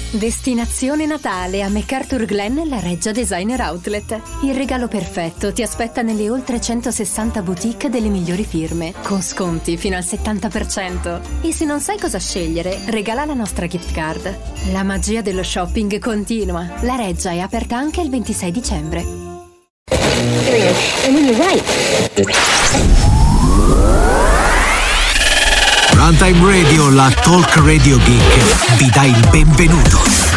Destinazione Natale a MacArthur Glen, la Reggia Designer Outlet. Il regalo perfetto ti aspetta nelle oltre 160 boutique delle migliori firme, con sconti fino al 70%. E se non sai cosa scegliere, regala la nostra gift card. La magia dello shopping continua. La Reggia è aperta anche il 26 dicembre. Runtime Radio, la Talk Radio Geek, vi dà il benvenuto.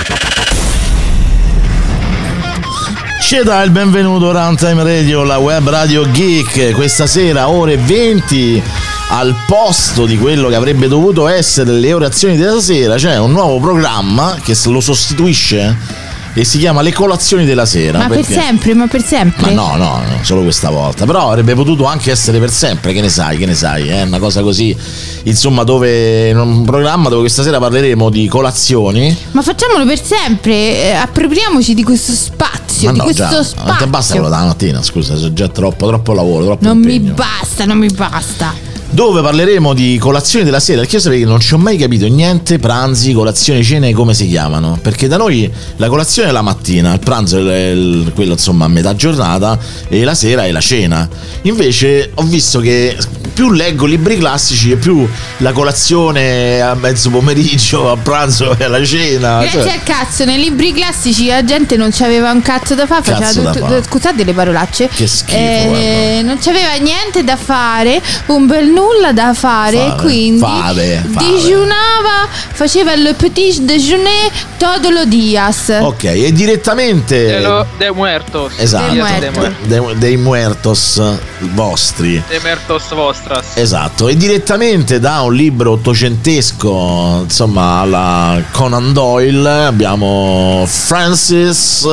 Ci dà il benvenuto Runtime Radio, la web radio geek. Questa sera ore 20, al posto di quello che avrebbe dovuto essere le orazioni della sera, c'è un nuovo programma che lo sostituisce e si chiama Le colazioni della sera. Ma perché? per sempre? Ma no, solo questa volta. Però avrebbe potuto anche essere per sempre, che ne sai, è una cosa così, insomma, in un programma dove questa sera parleremo di colazioni. Ma facciamolo per sempre, appropriamoci di questo spazio, Ma di no, questo già, spazio. Non ti basta quello della mattina, scusa, c'è già troppo lavoro, troppo non impegno. Non mi basta. Dove parleremo di colazioni della sera, perché io sapevo che non ci ho mai capito niente, pranzi, colazioni, cene, come si chiamano, perché da noi la colazione è la mattina, il pranzo è quello insomma a metà giornata e la sera è la cena. Invece ho visto che più leggo libri classici e più la colazione a mezzo pomeriggio, a pranzo e alla cena. Grazie al cazzo, nei libri classici la gente non c'aveva un cazzo da fare, scusate le parolacce, che schifo, non c'aveva niente da fare, un bel nulla da fare, quindi digiunava, faceva il petit déjeuner todos los días. Ok, e direttamente de muertos. Esatto, dei muertos vostri. De muertos vostras. Esatto, e direttamente da un libro ottocentesco, insomma, alla Conan Doyle, abbiamo Francis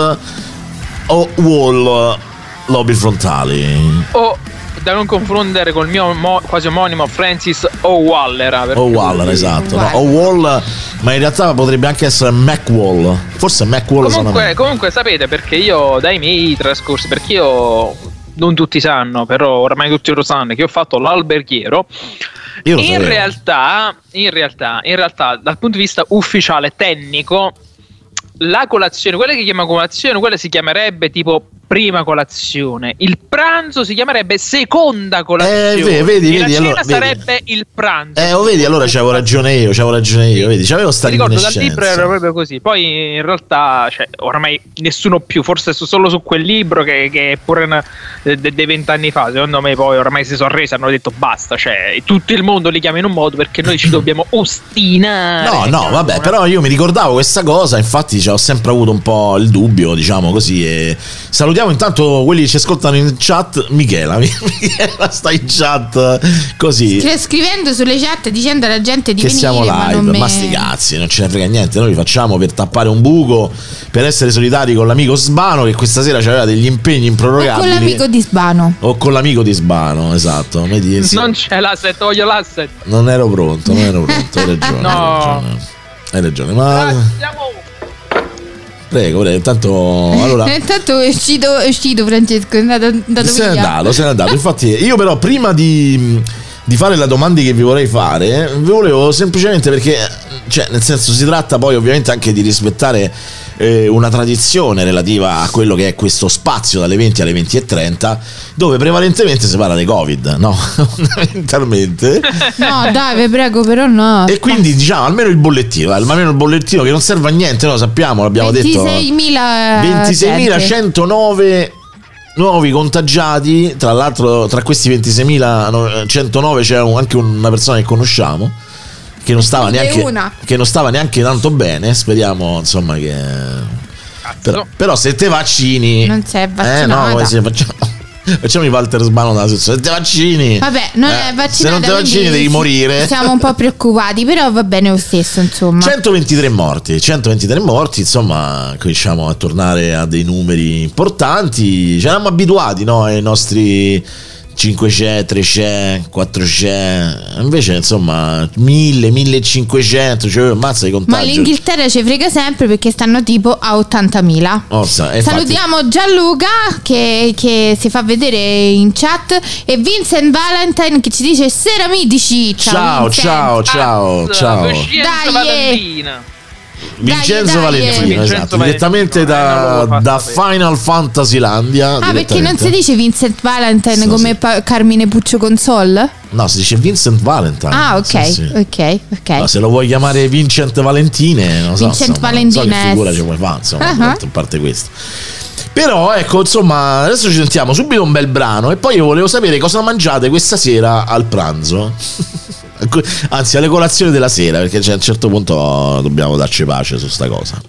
O'Wall, Lobi Frontali. Da non confondere col mio quasi omonimo Francis O'Waller. O'Waller, esatto. No, O'Wall, ma in realtà potrebbe anche essere McWall. Forse McWall. Comunque sapete, perché io dai miei trascorsi, perché io non tutti sanno, però ormai tutti lo sanno, che ho fatto l'alberghiero. In realtà, dal punto di vista ufficiale, tecnico, la colazione, quella che chiama colazione, quella si chiamerebbe tipo prima colazione. Il pranzo si chiamerebbe seconda colazione. Vedi, la cena allora, sarebbe il pranzo. Vedi, allora c'avevo ragione io, vedi, c'avevo sta ricordo dal libro era proprio così. Poi in realtà, ormai nessuno più, forse solo su quel libro che è pure dei 20 anni fa, secondo me poi ormai si sono resi, hanno detto basta, tutto il mondo li chiama in un modo perché noi ci dobbiamo ostinare. No, vabbè, però io mi ricordavo questa cosa, infatti ho sempre avuto un po' il dubbio, diciamo così, e salutiamo intanto quelli che ci ascoltano in chat. Michela sta in chat così scrivendo sulle chat, dicendo alla gente di che venire, siamo live, ma sti cazzi, non ce ne frega niente, noi li facciamo per tappare un buco, per essere solidari con l'amico Sbano che questa sera aveva degli impegni improrogabili, o con l'amico di Sbano, esatto. Non c'è l'asset, voglio l'asset. Non ero pronto, hai ragione. Hai ragione, ma Prego, intanto è uscito Francesco, è andato se n'è andato. Infatti io però prima di fare la domanda che vi vorrei fare, vi volevo semplicemente, perché nel senso si tratta poi ovviamente anche di rispettare una tradizione relativa a quello che è questo spazio dalle 20 alle 20:30, dove prevalentemente si parla di Covid, no? Fondamentalmente. No, dai, vi prego, però no. E quindi diciamo almeno il bollettino che non serve a niente, lo sappiamo, l'abbiamo detto. 26.109 nuovi contagiati. Tra l'altro, tra questi 26.109 c'è anche una persona che conosciamo che non stava neanche tanto bene. Speriamo insomma che però se te vaccini non sei vaccinata. Facciamo i Walter Sbano dalla sezione. Se te vaccini, vabbè, non è vaccinata, se non te vaccini devi morire. Siamo un po' preoccupati, però va bene lo stesso, insomma. 123 morti, insomma, cominciamo a tornare a dei numeri importanti. Ci eravamo abituati, no, ai nostri 500, 300, 400, invece insomma 1000, 1500, cioè mazza di contagio. Ma l'Inghilterra ci frega sempre perché stanno tipo a 80.000. Salutiamo Gianluca che si fa vedere in chat e Vincent Valentine che ci dice sera mitici. Ciao. Dai, Vincenzo Valentino, esatto, direttamente da Final Fantasy Landia. Perché non si dice Vincent Valentine come Carmine Puccio Console? No, si dice Vincent Valentine. Ok. No, se lo vuoi chiamare Vincent Valentine, non so, Vincent Valentine, non so che figura ci puoi fare, insomma, a parte questo. Però ecco, insomma, adesso ci sentiamo subito un bel brano e poi io volevo sapere cosa mangiate questa sera al pranzo. Anzi, alle colazioni della sera, perché a un certo punto dobbiamo darci pace su sta cosa.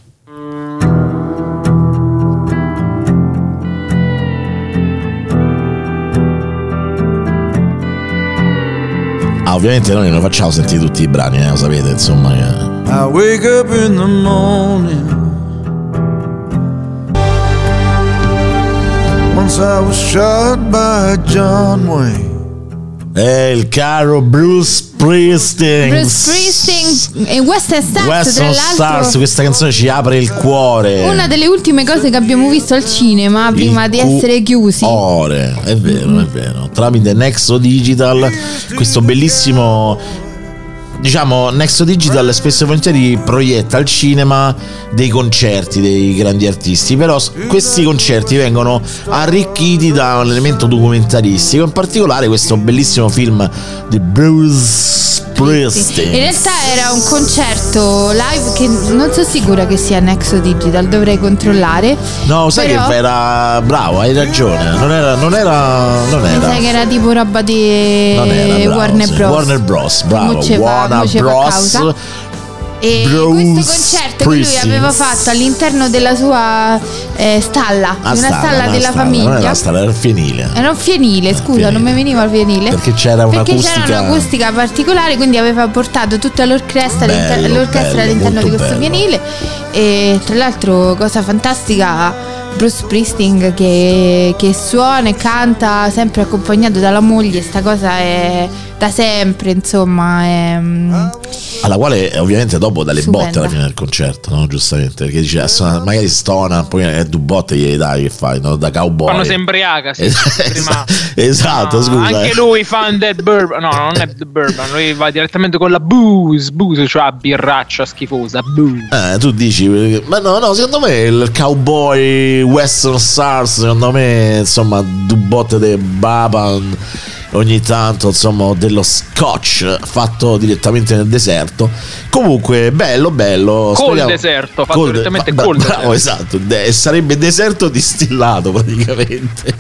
Ovviamente noi non facciamo sentire tutti i brani, lo sapete, insomma. I wake up in the morning. Once I was shot by John Wayne. Il caro Bruce Springsteen e Western Stars, questa canzone ci apre il cuore. Una delle ultime cose che abbiamo visto al cinema prima di essere chiusi. È vero. Tramite Nexo Digital, questo bellissimo, diciamo, Nexo Digital spesso e volentieri proietta al cinema dei concerti dei grandi artisti, però questi concerti vengono arricchiti da un elemento documentaristico, in particolare questo bellissimo film di Bruce Springsteen. In realtà era un concerto live che non sono sicura che sia Nexo Digital, dovrei controllare. No, sai che era bravo, hai ragione. Non era. Sai che era tipo roba di Warner Bros. Bravo, Warner Bros. E questo concerto che lui aveva fatto all'interno della sua stalla, di una stalla della famiglia. Non era una stalla, era un fienile. Era un fienile, scusa, non mi veniva il fienile. Perché c'era un'acustica particolare, quindi aveva portato tutta l'orchestra all'interno di questo fienile. E tra l'altro, cosa fantastica, Bruce Springsteen che suona e canta sempre accompagnato dalla moglie. Sta cosa è da sempre, insomma, alla quale ovviamente dopo dalle stupenda. botte alla fine del concerto, no? Giustamente, perché dice magari stona, poi due botte gliele dai, che fai, no? Da cowboy quando si embriaca, sì. Esatto, scusa, anche lui fan del bourbon. No, non è del bourbon, lui va direttamente con la booze, cioè la birraccia schifosa, booze. Tu dici, ma no, secondo me il cowboy Western Stars, secondo me, insomma, due botte di bourbon ogni tanto, insomma, dello scotch fatto direttamente nel deserto. Comunque bello col deserto, fatto direttamente col deserto. Bravo, esatto, sarebbe deserto distillato praticamente.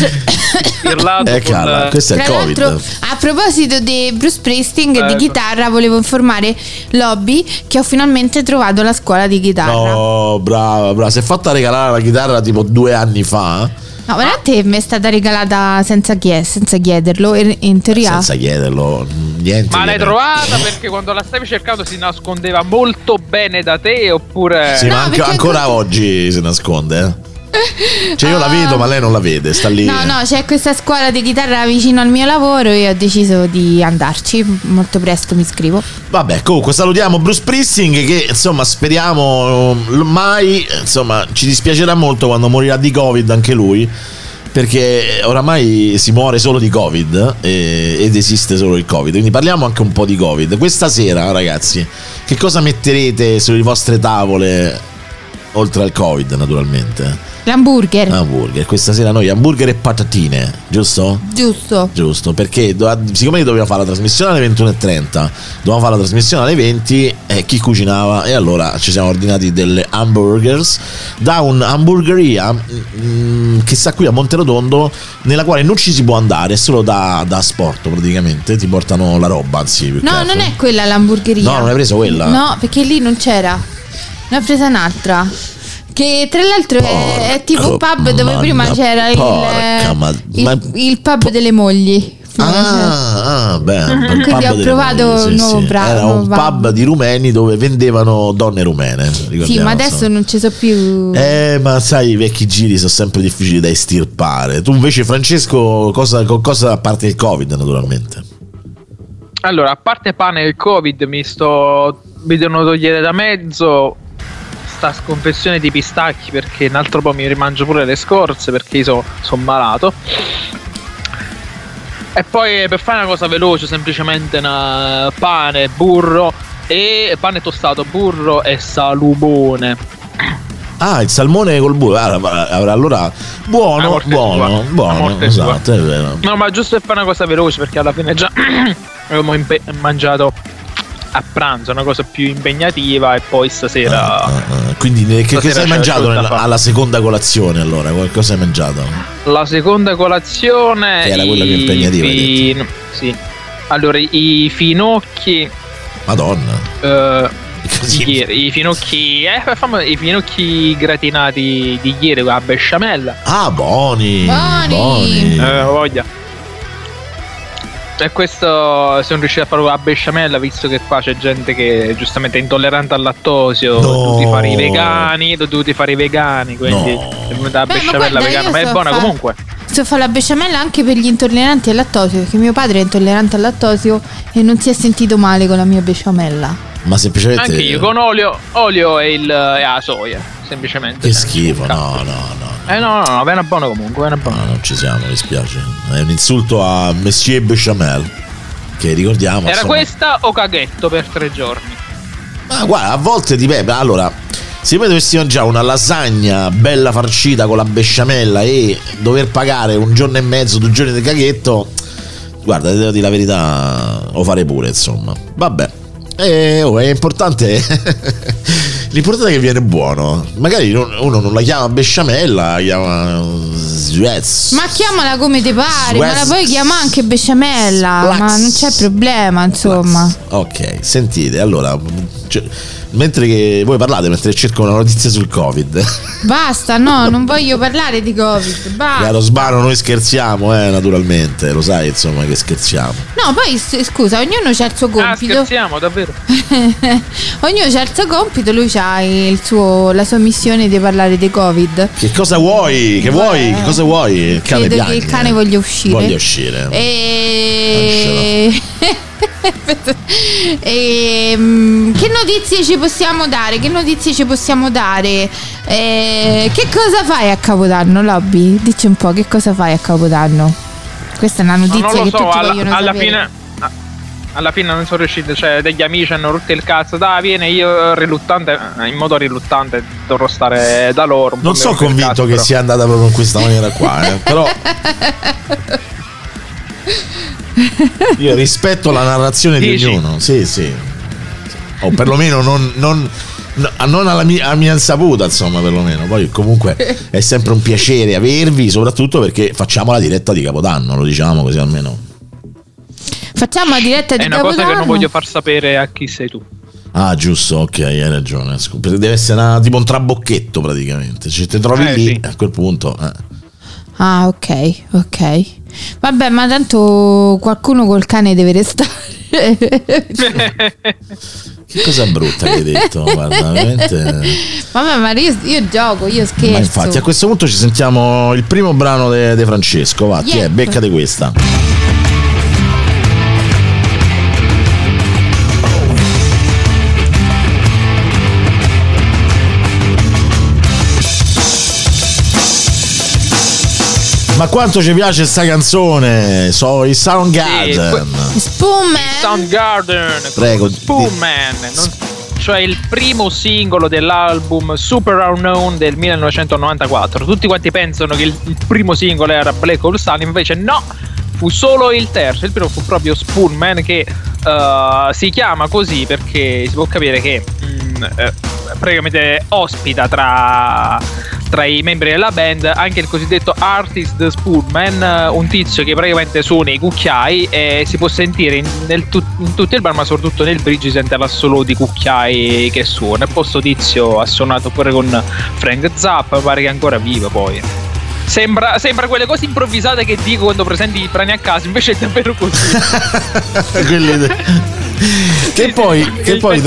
Questo è il Covid. A proposito di Bruce Springsteen e di chitarra, volevo informare Lobby che ho finalmente trovato la scuola di chitarra. Oh, brava, si è fatta regalare la chitarra tipo 2 anni fa. No, veramente mi è stata regalata senza chiederlo, in teoria. Senza chiederlo, niente. Ma l'hai trovata perché quando la stavi cercando si nascondeva molto bene da te, oppure? Sì, ma ancora oggi si nasconde, Cioè io la vedo ma lei non la vede, sta lì. No, c'è questa scuola di chitarra vicino al mio lavoro e ho deciso di andarci. Molto presto mi iscrivo. Vabbè, comunque salutiamo Bruce Springsteen che insomma speriamo mai, insomma, ci dispiacerà molto quando morirà di Covid anche lui, perché oramai si muore solo di Covid ed esiste solo il Covid, quindi parliamo anche un po' di Covid. Questa sera, ragazzi, che cosa metterete sulle vostre tavole oltre al Covid, naturalmente? L'hamburger. Questa sera noi hamburger e patatine, giusto? Giusto, perché siccome dobbiamo fare la trasmissione alle 21:30, dovevamo fare la trasmissione alle 20 e chi cucinava? E allora ci siamo ordinati delle hamburgers da un'hamburgeria che sta qui a Monterotondo, nella quale non ci si può andare, è solo da sport praticamente, ti portano la roba, anzi. No, non è quella l'hamburgeria. No, non hai preso quella? No, perché lì non c'era, ne ho presa un'altra. Che tra l'altro è tipo un pub dove prima c'era il pub delle mogli. Quindi ho provato un nuovo bravo. Era un pub di rumeni dove vendevano donne rumene. Sì, ma adesso non ci so più. Ma sai, i vecchi giri sono sempre difficili da estirpare. Tu invece, Francesco, cosa a parte il Covid, naturalmente? Allora, a parte pane e il Covid, mi devono togliere da mezzo sta sconfessione di pistacchi, perché un altro po' mi rimangio pure le scorze perché io sono malato. E poi per fare una cosa veloce, semplicemente pane, burro e pane tostato, burro e salumone. Ah, il salmone col burro. Allora, buono. Esatto, è vero. No, ma giusto per fare una cosa veloce, perché alla fine già abbiamo mangiato a pranzo, una cosa più impegnativa, e poi stasera. Quindi che cosa hai mangiato alla seconda colazione? Allora, qualcosa hai mangiato? La seconda colazione che era quella più impegnativa. Sì. Allora, i finocchi. Madonna. I finocchi gratinati di ieri con la besciamella. Ah, buoni. Voglia. E questo sono riuscito a fare con la besciamella, visto che qua c'è gente che giustamente è intollerante al lattosio. Dovuti fare i vegani, quindi è venuta la besciamella vegana, ma è buona comunque. So fare la besciamella anche per gli intolleranti al lattosio, perché mio padre è intollerante al lattosio e non si è sentito male con la mia besciamella. Ma semplicemente anche io con olio e la soia, semplicemente. Che schifo, no. No, viene buono comunque, No, non ci siamo, mi spiace. È un insulto a Monsieur Bechamel, che ricordiamo. Era questa o caghetto per 3 giorni? Ma guarda, a volte dipende. Allora, se poi dovessi mangiare una lasagna bella farcita con la besciamella e dover pagare 1 giorno e mezzo, 2 giorni di caghetto, guarda, devo dire la verità, lo farei pure, insomma. Vabbè. È importante. L'importante è che viene buono. Magari uno non la chiama besciamella, la chiama Suez. Ma chiamala come ti pare, ma la puoi chiamare anche besciamella, ma non c'è problema, insomma. Ok, sentite, allora, mentre che voi parlate, mentre cerco una notizia sul Covid. Basta, no, non voglio parlare di Covid. Basta. Caro Sbano, noi scherziamo, naturalmente, lo sai, insomma, che scherziamo. No, poi scusa, ognuno c'ha il suo compito. Scherziamo, davvero. Ognuno c'ha il suo compito, lui c'ha la sua missione di parlare di Covid. Che cosa vuoi? Che vuoi? Che cosa vuoi? Il cane credo che il cane voglia uscire. Che notizie ci possiamo dare? Che cosa fai a Capodanno, Lobby? Dici un po', che cosa fai a Capodanno? Questa è una notizia che tutti vogliono sapere. Alla fine non sono riuscito, cioè degli amici hanno rotto il cazzo, viene, io in modo riluttante dovrò stare da loro. Non sono convinto che sia andata proprio in questa maniera qua, però io rispetto la narrazione di ognuno, sì, o perlomeno non alla mia insaputa, insomma, perlomeno. Poi comunque è sempre un piacere avervi, soprattutto perché facciamo la diretta di Capodanno, lo diciamo così almeno. Facciamo la diretta di Capodanno. È una cosa che non voglio far sapere a chi sei tu. Ah, giusto, ok, hai ragione. Deve essere tipo un trabocchetto, praticamente. Se ti trovi lì, sì. A quel punto. Ah, ok. Vabbè, ma tanto qualcuno col cane deve restare. Che cosa brutta che hai detto, guarda, veramente. Vabbè, ma io gioco, io scherzo. Ma infatti, a questo punto ci sentiamo il primo brano di Francesco. Va, ti è, beccate questa. Ma quanto ci piace sta canzone? So i Soundgarden. Soundgarden. Prego. Spoonman. Cioè il primo singolo dell'album Super Unknown del 1994. Tutti quanti pensano che il primo singolo era Black Hole Sun, invece no, fu solo il terzo. Il primo fu proprio Spoonman, che si chiama così perché si può capire che praticamente ospita tra i membri della band anche il cosiddetto artist Spoonman, un tizio che praticamente suona i cucchiai e si può sentire in tutto il bar, ma soprattutto nel bridge si sente l'assolo di cucchiai che suona. E poi sto tizio ha suonato pure con Frank Zappa, pare che è ancora vivo. Poi sembra quelle cose improvvisate che dico quando presenti i brani a caso, invece è davvero così. Che poi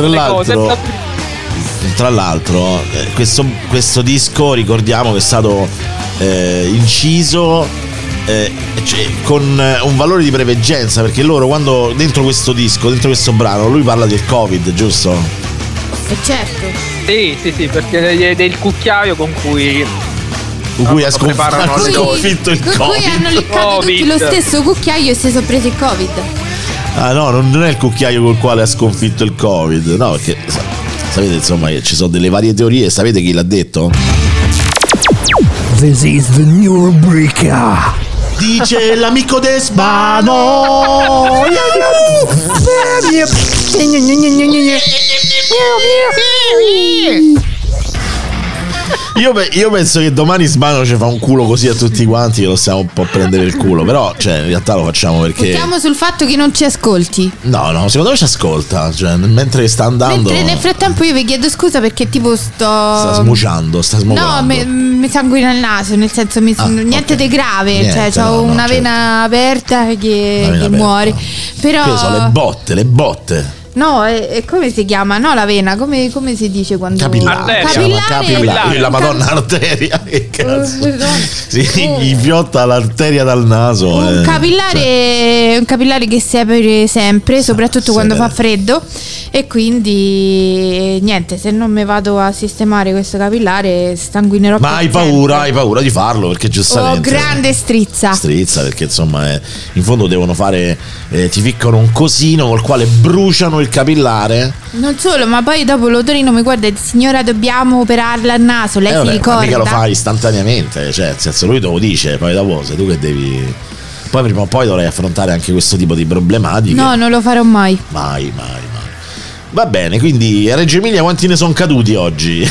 tra l'altro questo disco, ricordiamo che è stato inciso con un valore di preveggenza, perché loro, quando dentro questo disco, dentro questo brano, lui parla del Covid, giusto? Certo. Sì, perché del cucchiaio con cui ha sconfitto il Covid. Con cui hanno leccato tutti lo stesso cucchiaio e si sono presi il Covid. Ah no, non è il cucchiaio col quale ha sconfitto il Covid. No, perché sapete insomma che ci sono delle varie teorie. Sapete chi l'ha detto? This is the new rubrica. Dice l'amico Desmano. Io penso che domani Sbano ci fa un culo così a tutti quanti che lo stiamo un po' a prendere il culo. Però cioè in realtà lo facciamo perché Puntiamo sul fatto che non ci ascolti. No, secondo me ci ascolta. Cioè mentre sta andando. Mentre nel frattempo io vi chiedo scusa perché tipo sta smuciando. No, mi sanguina il naso. Nel senso niente di grave. Niente, cioè ho una vena aperta che muore. Però che sono le botte. No, è come si chiama? No, la vena, come si dice quando capillare. La Madonna arteria. Che cazzo? Gli fiotta l'arteria dal naso. Un capillare che si apre sempre, soprattutto quando fa freddo. E quindi niente, se non mi vado a sistemare questo capillare sanguinerò. Ma hai paura di farlo perché giustamente grande strizza perché insomma in fondo devono fare ti ficcano un cosino col quale bruciano il capillare. Non solo, ma poi dopo l'odorino mi guarda e dice: signora, dobbiamo operarla al naso. Lei si ricorda? Ma mica lo fa istantaneamente, cioè nel senso lui te lo dice, poi dopo sei tu che devi. Poi prima o poi dovrai affrontare anche questo tipo di problematiche. No, non lo farò mai. Mai. Va bene, quindi a Reggio Emilia quanti ne sono caduti oggi?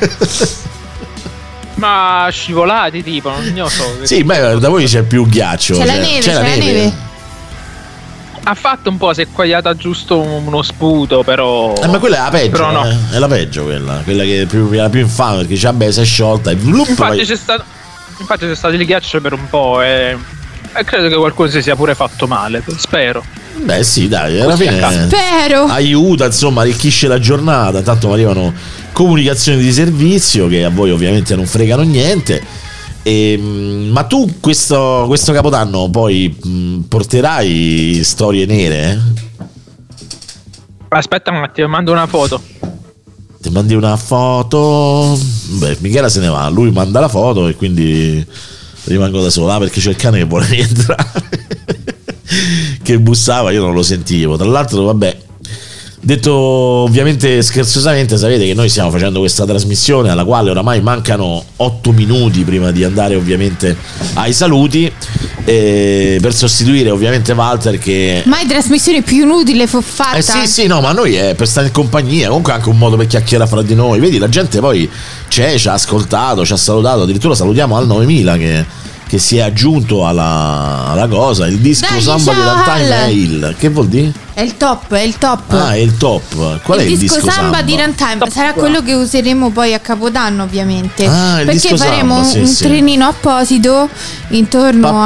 Ma scivolati tipo, non so. Sì, beh, da voi c'è più ghiaccio. C'è la neve. Ha fatto un po', si è quagliata giusto uno sputo, però. Ma quella è la peggio, però no. È la peggio quella che è la più infame, perché dice vabbè si è sciolta e infatti c'è stato il ghiaccio per un po' e credo che qualcuno si sia pure fatto male, spero. Beh sì, dai, alla fine spero. Aiuta, insomma, arricchisce la giornata, tanto arrivano comunicazioni di servizio che a voi ovviamente non fregano niente. Ma tu questo Capodanno poi porterai storie nere? Aspetta un attimo, mando una foto. Ti mandi una foto? Beh, Michela se ne va, lui manda la foto e quindi rimango da sola perché c'è il cane che vuole rientrare. Che bussava, io non lo sentivo. Tra l'altro, vabbè, detto ovviamente scherzosamente, sapete che noi stiamo facendo questa trasmissione alla quale oramai mancano 8 minuti prima di andare ovviamente ai saluti, per sostituire ovviamente Walter che mai trasmissione più inutile fu fatta. Sì, no, ma noi è per stare in compagnia, comunque anche un modo per chiacchierare fra di noi. Vedi, la gente poi ci ha ascoltato, ci ha salutato, addirittura salutiamo al 9000 che si è aggiunto alla cosa. Il disco Samba di Runtime è il. Che vuol dire? È il top. Ah, è il top. Qual è il disco Samba di Runtime? Sarà quello che useremo poi a Capodanno, ovviamente. Ah, il perché disco faremo Samba, un trenino apposito intorno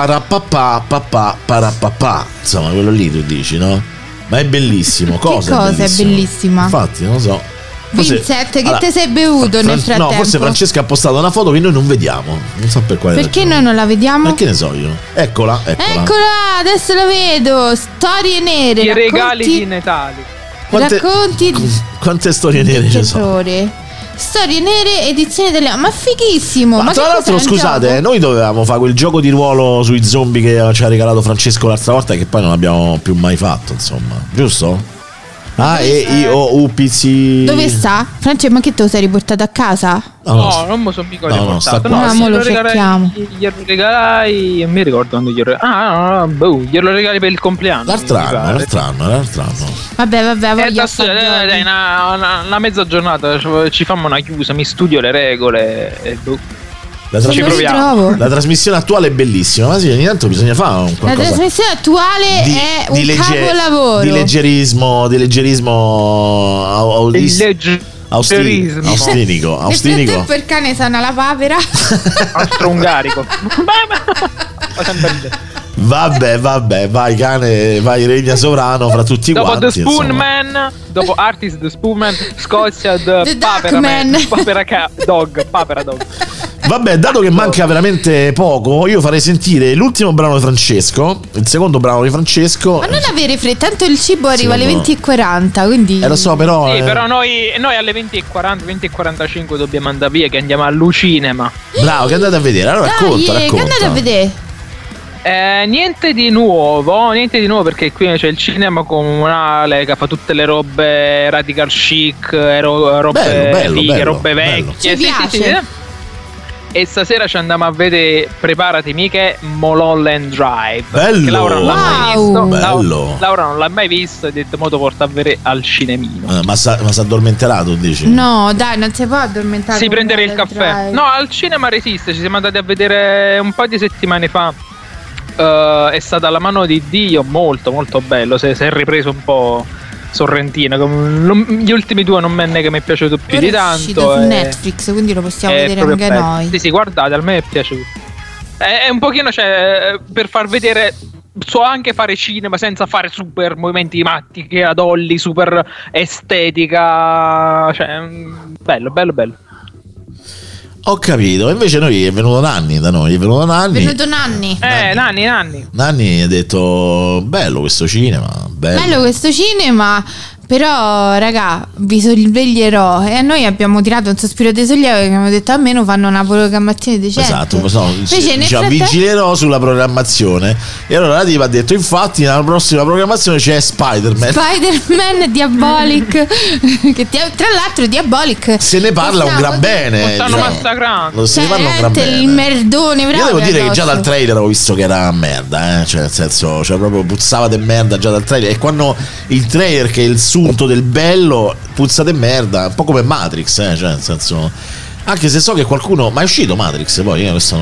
a insomma, quello lì tu dici, no? Ma è bellissimo. Cosa è bellissima? Infatti, non lo so. Vincent, che te sei bevuto nel frattempo? No, forse Francesca ha postato una foto che noi non vediamo. Non so per quale Perché ragione. noi non la vediamo? Perché ne so io. Eccola, adesso la vedo. Storie nere. I regali di Natale. Quante storie nere ci sono? Storie nere, edizione italiana. Ma fighissimo. Ma tra l'altro, scusate, noi dovevamo fare quel gioco di ruolo sui zombie che ci ha regalato Francesco l'altra volta, che poi non abbiamo più mai fatto, insomma, giusto? Pizzi. Dove sta? Francesco, ma che te lo sei riportato a casa? No, non mi sono mica riportato. No, lo cerchiamo. Glielo regalai. Non mi ricordo quando glielo regalai. Glielo regali per il compleanno. L'altro anno. Vabbè, voglio dai, una mezza giornata ci fanno una chiusa, mi studio le regole e ci proviamo. La trasmissione attuale è bellissima, ma sì, ogni tanto bisogna fare un qualcosa. La trasmissione attuale è un capolavoro. Di leggerismo austinico. Nel frattempo il cane sana la papera. Austro-ungarico. Vabbè, vai cane, vai, regna sovrano fra tutti dopo quanti. The Spoonman, dopo Artist The Spoonman, Scozia The Papera Dog. Vabbè, dato che manca veramente poco, io farei sentire l'ultimo brano di Francesco, il secondo brano di Francesco. Ma non avere fretta, tanto il cibo arriva alle 20:40, quindi. Lo so, però. Sì, però noi alle 20:40, 20:45 dobbiamo andare via, che andiamo all'Ucinema. Bravo, che andate a vedere? Allora racconta. Che andate a vedere? Niente di nuovo perché qui c'è il cinema comunale che fa tutte le robe radical chic, robe fighe, robe vecchie. Sì. E stasera ci andiamo a vedere, preparati mica, Mulholland Drive. Bello! Laura non l'ha mai visto. Bello. Laura non l'ha mai visto e ha detto mo te porta a vedere al cinemino. Ma si addormenterà, tu dici? No, dai, non si può addormentare. Si prendere il caffè. Drive. No, al cinema Resiste, ci siamo andati a vedere un po' di settimane fa. È stata La mano di Dio, molto molto bello. Si è ripreso un po' Sorrentino. Gli ultimi due non me ne che mi è piaciuto più di tanto. È uscito su Netflix, quindi lo possiamo vedere anche bello. noi. Sì, guardate, a me è piaciuto. È un pochino, cioè, per far vedere. So anche fare cinema senza fare super movimenti matti, che ad Olli, super estetica. Cioè, bello. Ho capito, invece noi è venuto Nanni da noi, Nanni ha detto bello questo cinema, bello questo cinema, però raga vi sorveglierò, e a noi abbiamo tirato un sospiro di sollievo che abbiamo detto almeno fanno una programmazione decente. Esatto, vigilerò sulla programmazione, e allora la diva ha detto infatti nella prossima programmazione c'è Spider-Man Diabolic che tra l'altro Diabolic se ne parla un gran bene, stanno massacrando, se ne parla un gran bene, il merdone io devo dire che già dal trailer ho visto che era merda, cioè nel senso, cioè proprio puzzava di merda già dal trailer, e quando il trailer che è il sunto del bello puzza di merda, un po' come Matrix, cioè nel senso, anche se so che qualcuno, ma è uscito Matrix poi, questo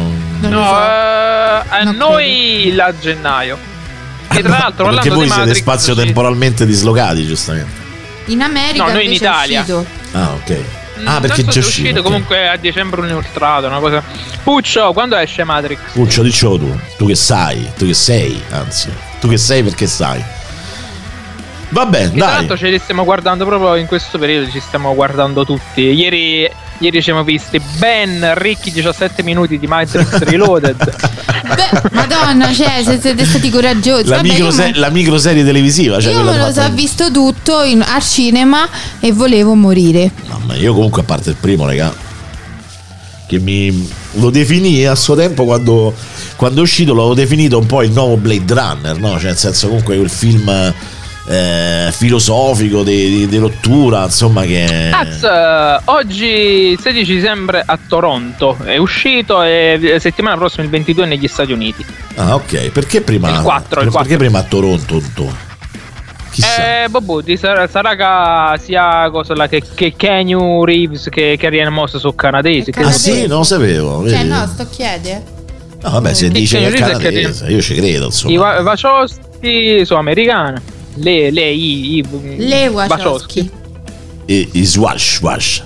a noi a gennaio, e tra l'altro perché voi siete spazio-temporalmente dislocati, giustamente. In America, no, noi in Italia. Ok. Perché c'è uscito comunque a dicembre inoltrato, una cosa. Puccio, quando esce Matrix? Puccio, diccelo tu che sai, tu che sei perché sai. Vabbè, dai. Tra l'altro ce li stiamo guardando proprio in questo periodo, ci stiamo guardando tutti. Ieri ci siamo visti ben ricchi 17 minuti di Matrix Reloaded. Beh, madonna, cioè, siete stati coraggiosi. La microserie televisiva, cioè io me lo so visto tutto al cinema e volevo morire. No, ma io comunque, a parte il primo, raga, che lo definì a suo tempo quando è uscito, l'ho definito un po' il nuovo Blade Runner, no? Cioè nel senso, comunque quel film filosofico di rottura, insomma, che oggi 16 dicembre a Toronto è uscito, e settimana prossima il 22 negli Stati Uniti. Ok, perché prima il 4. Perché prima a Toronto? Chissà. Sarà sia cosa là che Keanu Reeves che Carrie Moss sono canadesi. Sì, non lo sapevo. Cioè, no, sto chiedendo. No, vabbè, se dice che è canadese, io ci credo, insomma. I Wachowski sono americani. Le Wachowski. I Swash.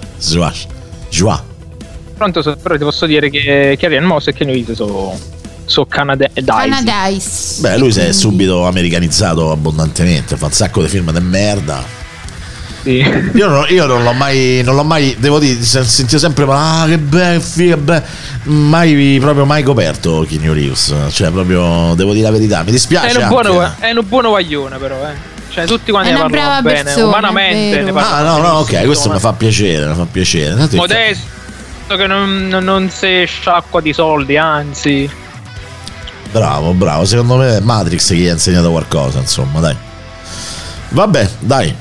Pronto, però ti posso dire che Carrie Moss e Keanu Reeves sono canadesi. Beh, lui si è subito americanizzato abbondantemente, fa un sacco di film di merda. Sì. Io non l'ho mai, devo dire, sentivo sempre che bello, figa, mai coperto Keanu Reeves, cioè proprio, devo dire la verità, mi dispiace. È un buono guaglione, però, Cioè tutti quanti ne parlano bene, persona, umanamente ne parlano. No, ok, questo mi fa piacere. Modesto, che non si sciacqua di soldi, anzi. Bravo, secondo me è Matrix che gli ha insegnato qualcosa, insomma, dai. Vabbè, dai.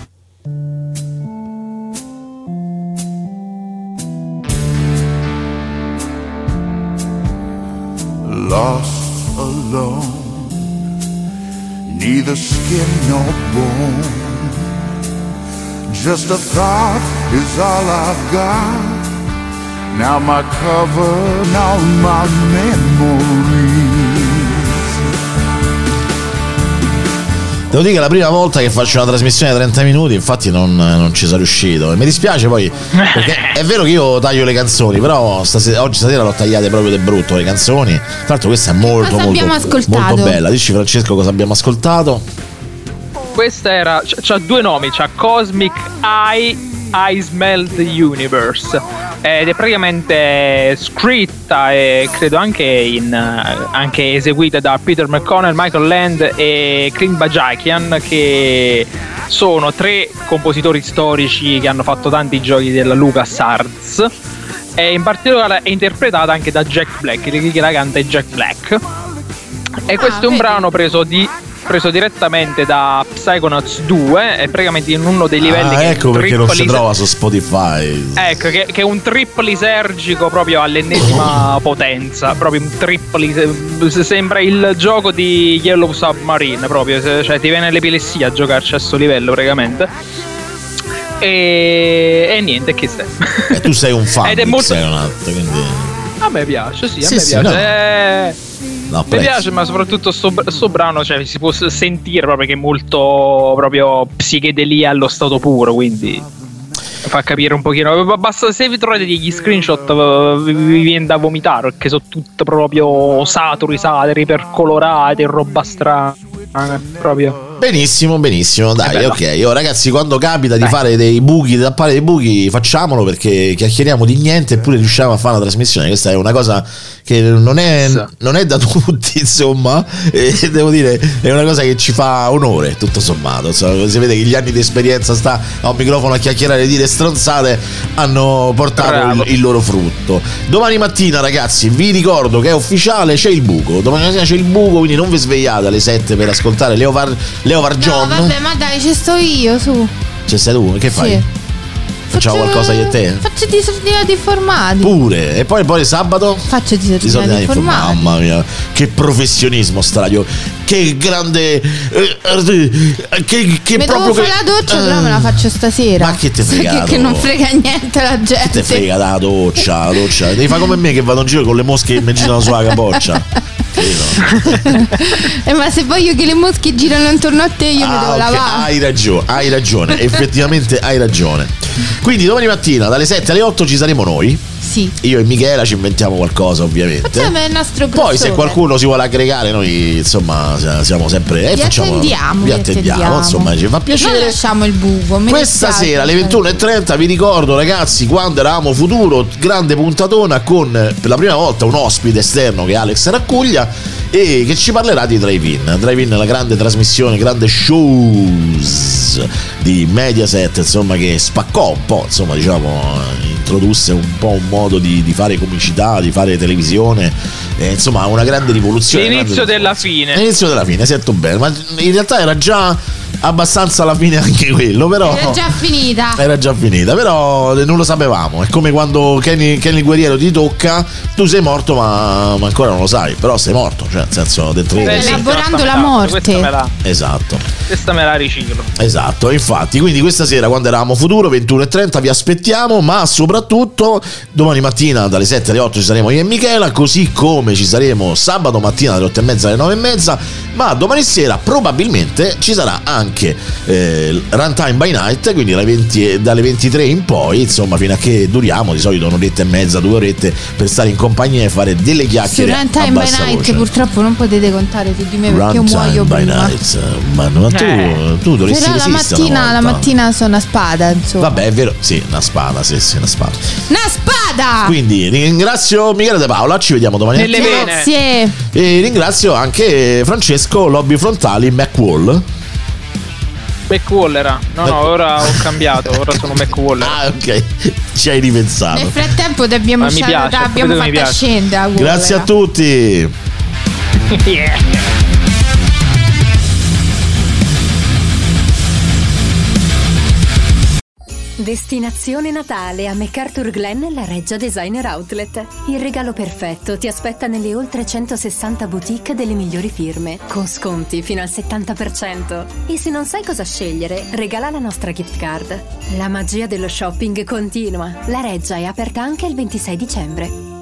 Lost alone, neither skin nor bone, just a thought is all I've got. Now my cover, now my memories. Devo dire che è la prima volta che faccio una trasmissione di 30 minuti, infatti non ci sono riuscito. E mi dispiace poi, perché è vero che io taglio le canzoni, però stasera l'ho tagliate proprio di brutto le canzoni. Tra l'altro questa è molto bella. Dici, Francesco, cosa abbiamo ascoltato? Questa era, c'ha due nomi, c'ha Cosmic I Smell the Universe, ed è praticamente scritta e credo anche eseguita da Peter McConnell, Michael Land e Clint Bajakian, che sono tre compositori storici che hanno fatto tanti giochi della LucasArts, e in particolare è interpretata anche da Jack Black, che la canta è Jack Black. E questo è un brano preso direttamente da Psychonauts 2, è praticamente in uno dei livelli che ecco perché non si trova su Spotify. Ecco, che è un triplisergico proprio all'ennesima potenza, proprio un sembra il gioco di Yellow Submarine proprio, cioè ti viene l'epilessia a giocarci a sto livello praticamente. E niente, che stai. Tu sei un fan di Psychonauts, quindi a me piace, sì, a me piace. No, mi piace, ma soprattutto sto brano, cioè, si può sentire proprio che è molto proprio psichedelia allo stato puro, quindi fa capire un pochino. Basta, se vi trovate degli screenshot vi viene da vomitare, perché sono tutte proprio saturi, percolorate, roba strana proprio. Benissimo, dai, ok. Ragazzi, quando capita di fare dei buchi, di tappare dei buchi, facciamolo, perché chiacchieriamo di niente eppure riusciamo a fare una trasmissione. Questa è una cosa che non è da tutti, insomma, e devo dire è una cosa che ci fa onore, tutto sommato. Insomma, si vede che gli anni di esperienza sta a un microfono a chiacchierare e dire stronzate hanno portato il loro frutto. Domani mattina, ragazzi, vi ricordo che è ufficiale, c'è il buco. Domani mattina c'è il buco, quindi non vi svegliate alle 7 per ascoltare Leo Vargion. No, vabbè, ma dai, ci sto io, su. Ci stai tu? Che fai? Sì. Facciamo qualcosa io e te? Faccio disordinati informati. Pure. E poi sabato? Faccio disordinati informati. Mamma mia, che professionismo sta radio. Che grande che proprio devo fare la doccia, però me la faccio stasera. Ma che te frega? Che non frega niente la gente. Che te frega la doccia? Devi fare come me che vado in giro con le mosche che mi girano sulla capoccia. Ma se voglio che le mosche girano intorno a te, io mi devo lavare. Hai ragione, effettivamente hai ragione. Quindi domani mattina dalle 7 alle 8 ci saremo noi. Sì. Io e Michela ci inventiamo qualcosa, ovviamente. Facciamo il nostro crossover. Poi se qualcuno si vuole aggregare, noi insomma siamo sempre vi attendiamo, insomma, ci fa piacere. Non lasciamo il buco. Questa sera alle 21:30 vi ricordo, ragazzi, quando eravamo Futuro, grande puntatona con per la prima volta un ospite esterno che è Alex Raccuglia e che ci parlerà di Drive-In, la grande trasmissione, grande shows di Mediaset, insomma, che spaccò un po', insomma, diciamo, introdusse un po' un modo di fare comicità, di fare televisione, insomma, una grande rivoluzione. L'inizio della fine, hai detto bene, ma in realtà era già abbastanza alla fine anche quello, però era già finita, però non lo sapevamo. È come quando Kenny Guerriero ti tocca, tu sei morto ma ancora non lo sai, però sei morto, cioè nel senso dentro elaborando la morte. Questa me la riciclo. Esatto, infatti, quindi questa sera quando eravamo Futuro 21:30 vi aspettiamo, ma soprattutto domani mattina dalle 7 alle 8 ci saremo io e Michela, così come ci saremo sabato mattina dalle 8:30 alle 9:30, ma domani sera probabilmente ci sarà anche Runtime by Night, quindi dalle 23 in poi, insomma, fino a che duriamo, di solito un'oretta e mezza, 2 orette per stare in compagnia e fare delle chiacchiere. Su Runtime by Night voce. Purtroppo non potete contare su di me perché io muoio prima. Night. Ma tu dovresti resistere. Però la mattina sono una spada, insomma. Vabbè, è vero, sì, una spada, una spada. Una spada! Quindi ringrazio Michele De Paola, ci vediamo domani. Grazie. E ringrazio anche Francesco Lobby Frontali McWall. McWall no, ora ho cambiato, ora sono McWall. Ah, ok, ci hai ripensato. Nel frattempo ti abbiamo fatto scendere. Grazie a tutti. Yeah. Destinazione Natale a MacArthur Glen, la Reggia Designer Outlet. Il regalo perfetto ti aspetta nelle oltre 160 boutique delle migliori firme, con sconti fino al 70%. E se non sai cosa scegliere, regala la nostra gift card. La magia dello shopping continua. La Reggia è aperta anche il 26 dicembre.